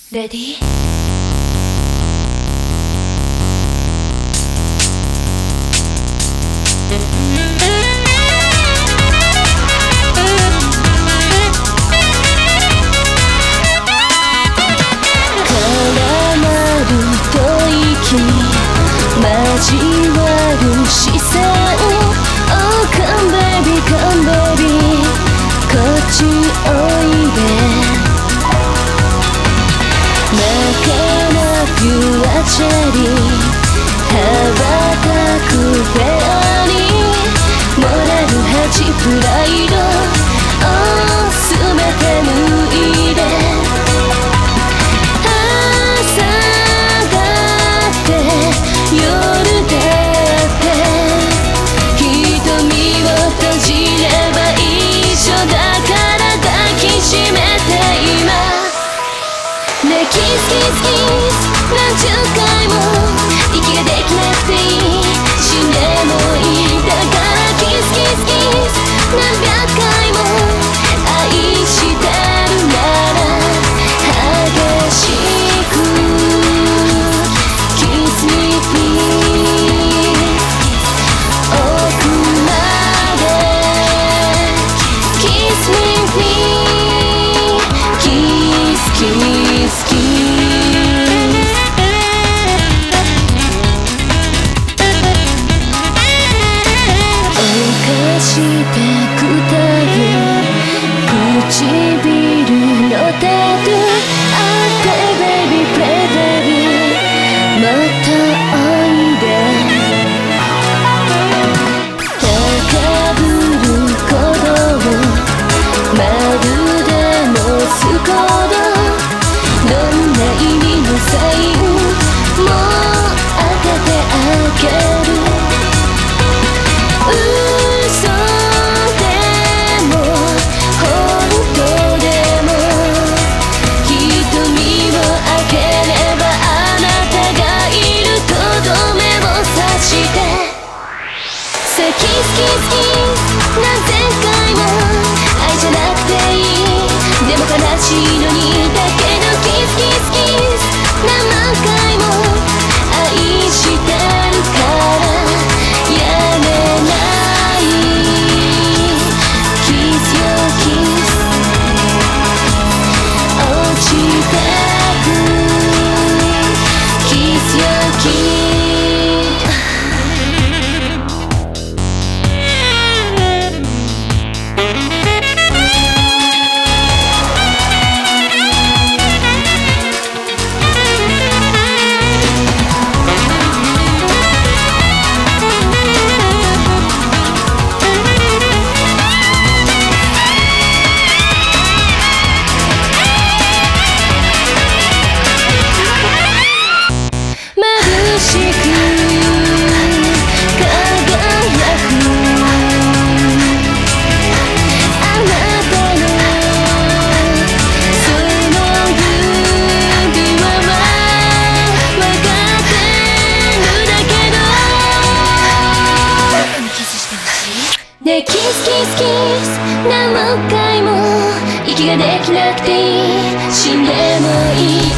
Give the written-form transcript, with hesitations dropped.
レディー交わる視線 Oh come baby come baby こっちおいで真っ赤なピュアチェリー羽ばたくフェアにモラル8プライド Oh 全て脱いで朝がって夜だって瞳を閉じれば一緒だから抱きしめて今ねキスキスキス何十回も息ができなくていい死んでもいいだからキスキスキス何百回も愛してるなら激しく Kiss me please 奥まで Kiss me please Kiss kiss kiss 犯してくたぶ唇のタトゥー I play baby play baby またおいで高ぶる鼓動まるでモスコードどんな意味のサインもう当ててあげる嘘でも本当でも瞳を開ければあなたがいるとどめを刺してさあキスキスキス何千回も愛じゃなくていいでも悲しいのにだけどキスキスキス何万回も愛してるからやめないキスよキス落ちてくキスよキス眩しく輝くあなたのその指輪は分かってるだけどキスしてほしいねキスキスキス何万回も息ができなくていい死んでもいい